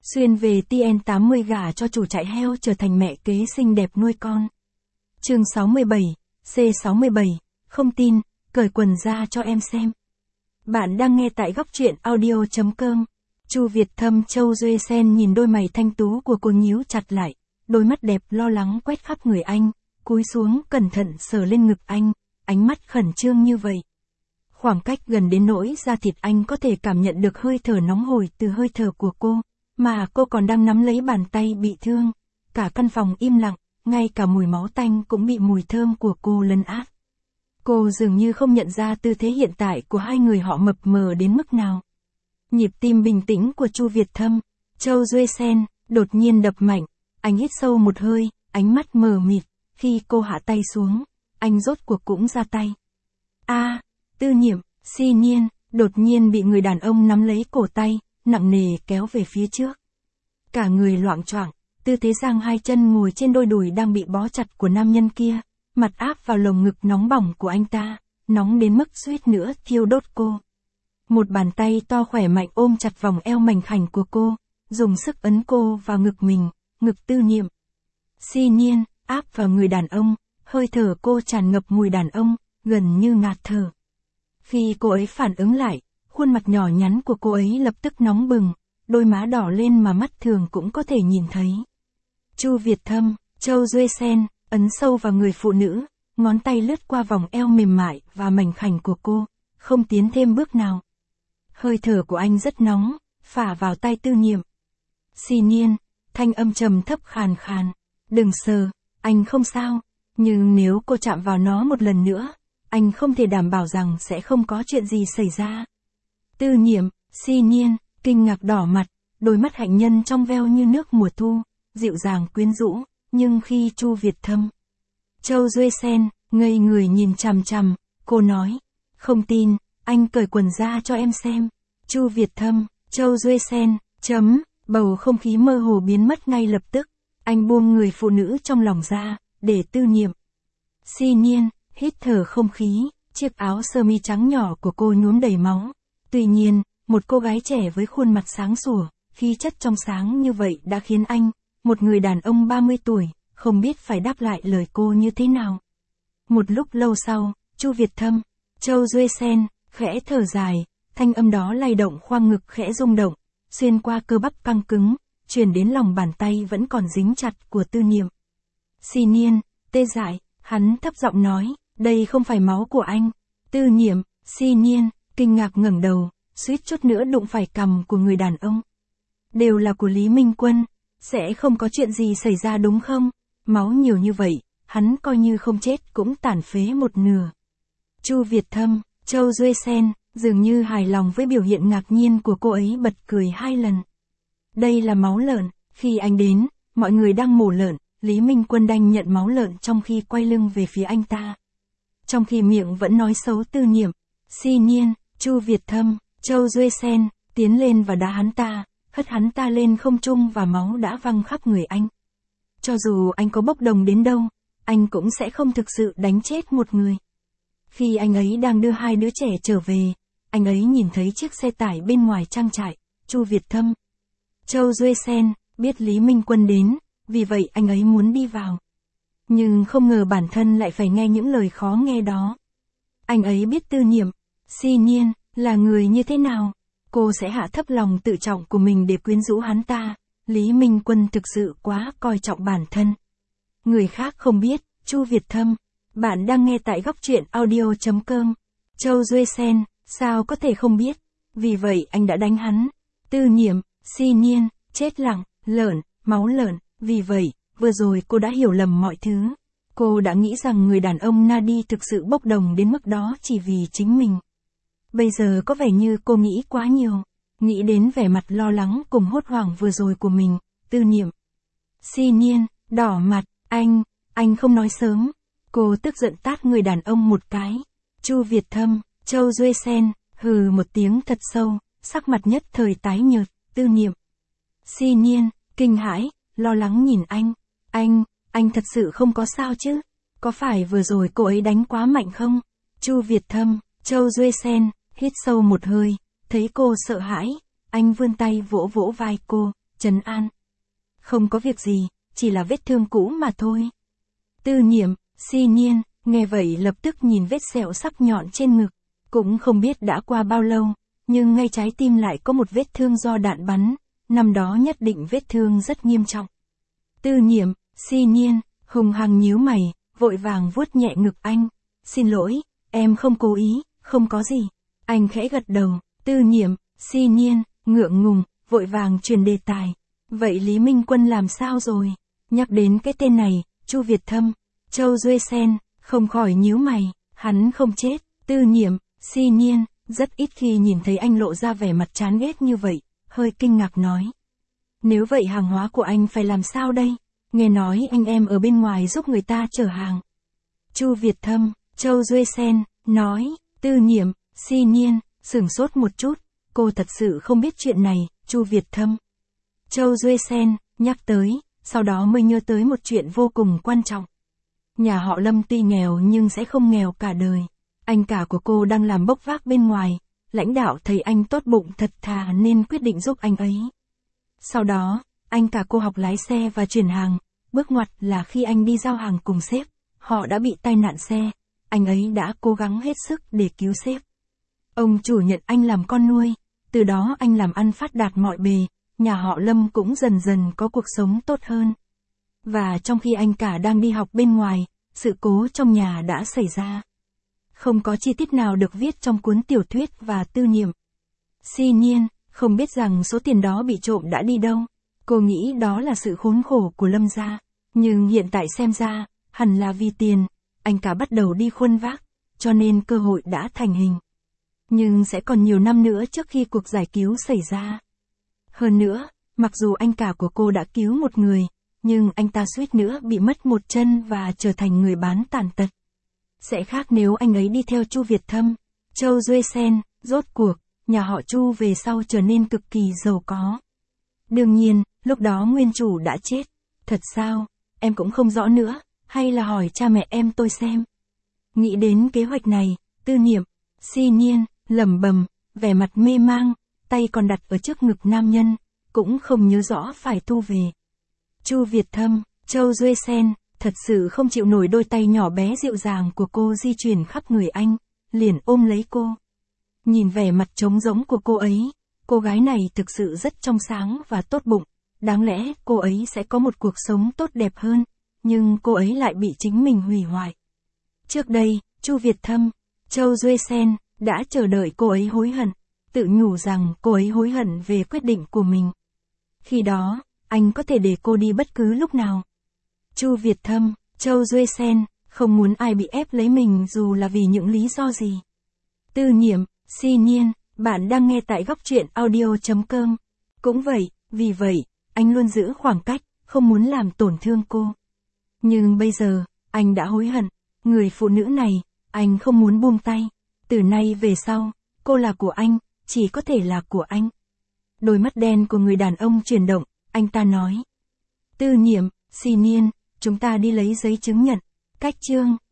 Xuyên về TN80 gả cho chủ trại heo trở thành mẹ kế xinh đẹp nuôi con. Chương 67, C67, không tin, cởi quần ra cho em xem. Bạn đang nghe tại góc truyện audio.com. Chu Việt Thâm Châu Duê Sen nhìn đôi mày thanh tú của cô nhíu chặt lại, đôi mắt đẹp lo lắng quét khắp người anh, cúi xuống cẩn thận sờ lên ngực anh, ánh mắt khẩn trương như vậy. Khoảng cách gần đến nỗi da thịt anh có thể cảm nhận được hơi thở nóng hổi từ hơi thở của cô, mà cô còn đang nắm lấy bàn tay bị thương. Cả căn phòng im lặng, ngay cả mùi máu tanh cũng bị mùi thơm của cô lấn át. Cô dường như không nhận ra tư thế hiện tại của hai người họ mập mờ đến mức nào. Nhịp tim bình tĩnh của Chu Việt Thâm, Châu Duê Sen, đột nhiên đập mạnh, anh hít sâu một hơi, ánh mắt mờ mịt, khi cô hạ tay xuống, anh rốt cuộc cũng ra tay. Tư Nhiệm, Si Nhiên, đột nhiên bị người đàn ông nắm lấy cổ tay, nặng nề kéo về phía trước. Cả người loạng choạng, tư thế giang hai chân ngồi trên đôi đùi đang bị bó chặt của nam nhân kia, mặt áp vào lồng ngực nóng bỏng của anh ta, nóng đến mức suýt nữa thiêu đốt cô. Một bàn tay to khỏe mạnh ôm chặt vòng eo mảnh khảnh của cô, dùng sức ấn cô vào ngực mình, ngực Tư Nhiệm. Si Nhiên, áp vào người đàn ông, hơi thở cô tràn ngập mùi đàn ông, gần như ngạt thở. Khi cô ấy phản ứng lại, khuôn mặt nhỏ nhắn của cô ấy lập tức nóng bừng, đôi má đỏ lên mà mắt thường cũng có thể nhìn thấy. Chu Việt Thâm, Châu Duê Sen, ấn sâu vào người phụ nữ, ngón tay lướt qua vòng eo mềm mại và mảnh khảnh của cô, không tiến thêm bước nào. Hơi thở của anh rất nóng, phả vào tay Tư Nhiệm. Si Nhiên, thanh âm trầm thấp khàn khàn, đừng sờ, anh không sao, nhưng nếu cô chạm vào nó một lần nữa, anh không thể đảm bảo rằng sẽ không có chuyện gì xảy ra. Tư Nhiệm, Si Nhiên, kinh ngạc đỏ mặt, đôi mắt hạnh nhân trong veo như nước mùa thu, dịu dàng quyến rũ, nhưng khi Chu Việt Thâm, Châu Duê Sen, ngây người nhìn chằm chằm, cô nói, không tin, anh cởi quần ra cho em xem. Chu Việt Thâm, Châu Duê Sen, bầu không khí mơ hồ biến mất ngay lập tức, anh buông người phụ nữ trong lòng ra, để Tư Nhiệm. Si Nhiên, hít thở không khí, chiếc áo sơ mi trắng nhỏ của cô nhuốm đầy máu. Tuy nhiên, một cô gái trẻ với khuôn mặt sáng sủa, khí chất trong sáng như vậy đã khiến anh, một người đàn ông 30 tuổi, không biết phải đáp lại lời cô như thế nào. Một lúc lâu sau, Chu Việt Thâm, Châu Duê Sen, khẽ thở dài, thanh âm đó lay động khoang ngực khẽ rung động, xuyên qua cơ bắp căng cứng, truyền đến lòng bàn tay vẫn còn dính chặt của Tư Nhiệm. Si Nhiên, tê dại, hắn thấp giọng nói, đây không phải máu của anh. Tư Nhiệm, Si Nhiên, kinh ngạc ngẩng đầu, suýt chút nữa đụng phải cằm của người đàn ông. Đều là của Lý Minh Quân, sẽ không có chuyện gì xảy ra đúng không? Máu nhiều như vậy, hắn coi như không chết cũng tàn phế một nửa. Chu Việt Thâm, Châu Duê Sen, dường như hài lòng với biểu hiện ngạc nhiên của cô ấy bật cười 2 lần. Đây là máu lợn, khi anh đến, mọi người đang mổ lợn, Lý Minh Quân đành nhận máu lợn trong khi quay lưng về phía anh ta. Trong khi miệng vẫn nói xấu Tư Nhiệm, Si Nhiên, Chu Việt Thâm, Châu Duê Sen, tiến lên và đá hắn ta, hất hắn ta lên không trung và máu đã văng khắp người anh. Cho dù anh có bốc đồng đến đâu, anh cũng sẽ không thực sự đánh chết một người. Khi anh ấy đang đưa 2 đứa trẻ trở về, anh ấy nhìn thấy chiếc xe tải bên ngoài trang trại. Chu Việt Thâm, Châu Duê Sen, biết Lý Minh Quân đến, vì vậy anh ấy muốn đi vào. Nhưng không ngờ bản thân lại phải nghe những lời khó nghe đó. Anh ấy biết Tư Nhiệm, Si Nhiên, là người như thế nào. Cô sẽ hạ thấp lòng tự trọng của mình để quyến rũ hắn ta. Lý Minh Quân thực sự quá coi trọng bản thân. Người khác không biết, Chu Việt Thâm. Bạn đang nghe tại góc truyện audio.com. Châu Duê Sen, sao có thể không biết. Vì vậy anh đã đánh hắn. Tư Nhiệm, Si Nhiên, chết lặng, lợn, máu lợn. Vì vậy, vừa rồi cô đã hiểu lầm mọi thứ. Cô đã nghĩ rằng người đàn ông Nadi thực sự bốc đồng đến mức đó chỉ vì chính mình. Bây giờ có vẻ như cô nghĩ quá nhiều. Nghĩ đến vẻ mặt lo lắng cùng hốt hoảng vừa rồi của mình. Tư Nhiệm, Si Nhiên, đỏ mặt, anh không nói sớm. Cô tức giận tát người đàn ông một cái. Chu Việt Thâm, Châu Duê Sen, hừ một tiếng thật sâu, sắc mặt nhất thời tái nhợt. Tư Nhiệm, Si Nhiên, kinh hãi, lo lắng nhìn anh thật sự không có sao chứ? Có phải vừa rồi cô ấy đánh quá mạnh không? Chu Việt Thâm, Châu Duê Sen, hít sâu một hơi, thấy cô sợ hãi, anh vươn tay vỗ vỗ vai cô, trấn an. Không có việc gì, chỉ là vết thương cũ mà thôi. Tư Nhiệm, Si Nhiên, nghe vậy lập tức nhìn vết sẹo sắc nhọn trên ngực. Cũng không biết đã qua bao lâu, nhưng ngay trái tim lại có một vết thương do đạn bắn, năm đó nhất định vết thương rất nghiêm trọng. Tư Nhiệm, Si Nhiên, hùng hăng nhíu mày, vội vàng vuốt nhẹ ngực anh. Xin lỗi, em không cố ý, không có gì. Anh khẽ gật đầu. Tư Nhiệm, Si Nhiên, ngượng ngùng, vội vàng truyền đề tài. Vậy Lý Minh Quân làm sao rồi? Nhắc đến cái tên này, Chu Việt Thâm, Châu Duệ Sen, không khỏi nhíu mày. Hắn không chết. Tư Nhiệm, Si Nhiên, rất ít khi nhìn thấy anh lộ ra vẻ mặt chán ghét như vậy, hơi kinh ngạc nói. Nếu vậy hàng hóa của anh phải làm sao đây? Nghe nói anh em ở bên ngoài giúp người ta chở hàng. Chu Việt Thâm, Châu Duệ Sen, nói. Tư Nhiệm, Si Nhiên, sửng sốt một chút, cô thật sự không biết chuyện này. Chu Việt Thâm, Châu Duệ Sen, nhắc tới, sau đó mới nhớ tới một chuyện vô cùng quan trọng. Nhà họ Lâm tuy nghèo nhưng sẽ không nghèo cả đời. Anh cả của cô đang làm bốc vác bên ngoài, lãnh đạo thấy anh tốt bụng thật thà nên quyết định giúp anh ấy. Sau đó, anh cả cô học lái xe và chuyển hàng, bước ngoặt là khi anh đi giao hàng cùng sếp, họ đã bị tai nạn xe, anh ấy đã cố gắng hết sức để cứu sếp. Ông chủ nhận anh làm con nuôi, từ đó anh làm ăn phát đạt mọi bề, nhà họ Lâm cũng dần dần có cuộc sống tốt hơn. Và trong khi anh cả đang đi học bên ngoài, sự cố trong nhà đã xảy ra. Không có chi tiết nào được viết trong cuốn tiểu thuyết và Tư Nhiệm, Si Nhiên, không biết rằng số tiền đó bị trộm đã đi đâu. Cô nghĩ đó là sự khốn khổ của Lâm gia. Nhưng hiện tại xem ra, hẳn là vì tiền, anh cả bắt đầu đi khuân vác, cho nên cơ hội đã thành hình. Nhưng sẽ còn nhiều năm nữa trước khi cuộc giải cứu xảy ra. Hơn nữa, mặc dù anh cả của cô đã cứu một người, nhưng anh ta suýt nữa bị mất một chân và trở thành người bán tàn tật. Sẽ khác nếu anh ấy đi theo Chu Việt Thâm, Châu Duệ Sen, rốt cuộc, nhà họ Chu về sau trở nên cực kỳ giàu có. Đương nhiên, lúc đó nguyên chủ đã chết. Thật sao, em cũng không rõ nữa, hay là hỏi cha mẹ em tôi xem. Nghĩ đến kế hoạch này, Tư Nhiệm, Si Nhiên, lẩm bẩm, vẻ mặt mê mang, tay còn đặt ở trước ngực nam nhân, cũng không nhớ rõ phải thu về. Chu Việt Thâm, Châu Duệ Sen, thật sự không chịu nổi đôi tay nhỏ bé dịu dàng của cô di chuyển khắp người anh, liền ôm lấy cô. Nhìn vẻ mặt trống rỗng của cô ấy, cô gái này thực sự rất trong sáng và tốt bụng, đáng lẽ cô ấy sẽ có một cuộc sống tốt đẹp hơn, nhưng cô ấy lại bị chính mình hủy hoại. Trước đây, Chu Việt Thâm, Châu Duệ Sen, đã chờ đợi cô ấy hối hận, tự nhủ rằng cô ấy hối hận về quyết định của mình. Khi đó, anh có thể để cô đi bất cứ lúc nào. Chu Việt Thâm, Châu Duệ Sen, không muốn ai bị ép lấy mình dù là vì những lý do gì. Tư Nhiệm, Si Nhiên, bạn đang nghe tại góc truyện audio.com. Cũng vậy, vì vậy, anh luôn giữ khoảng cách, không muốn làm tổn thương cô. Nhưng bây giờ, anh đã hối hận, người phụ nữ này, anh không muốn buông tay. Từ nay về sau, cô là của anh, chỉ có thể là của anh. Đôi mắt đen của người đàn ông chuyển động, anh ta nói. Tư Nhiệm, Si Nhiên, chúng ta đi lấy giấy chứng nhận. Cách chương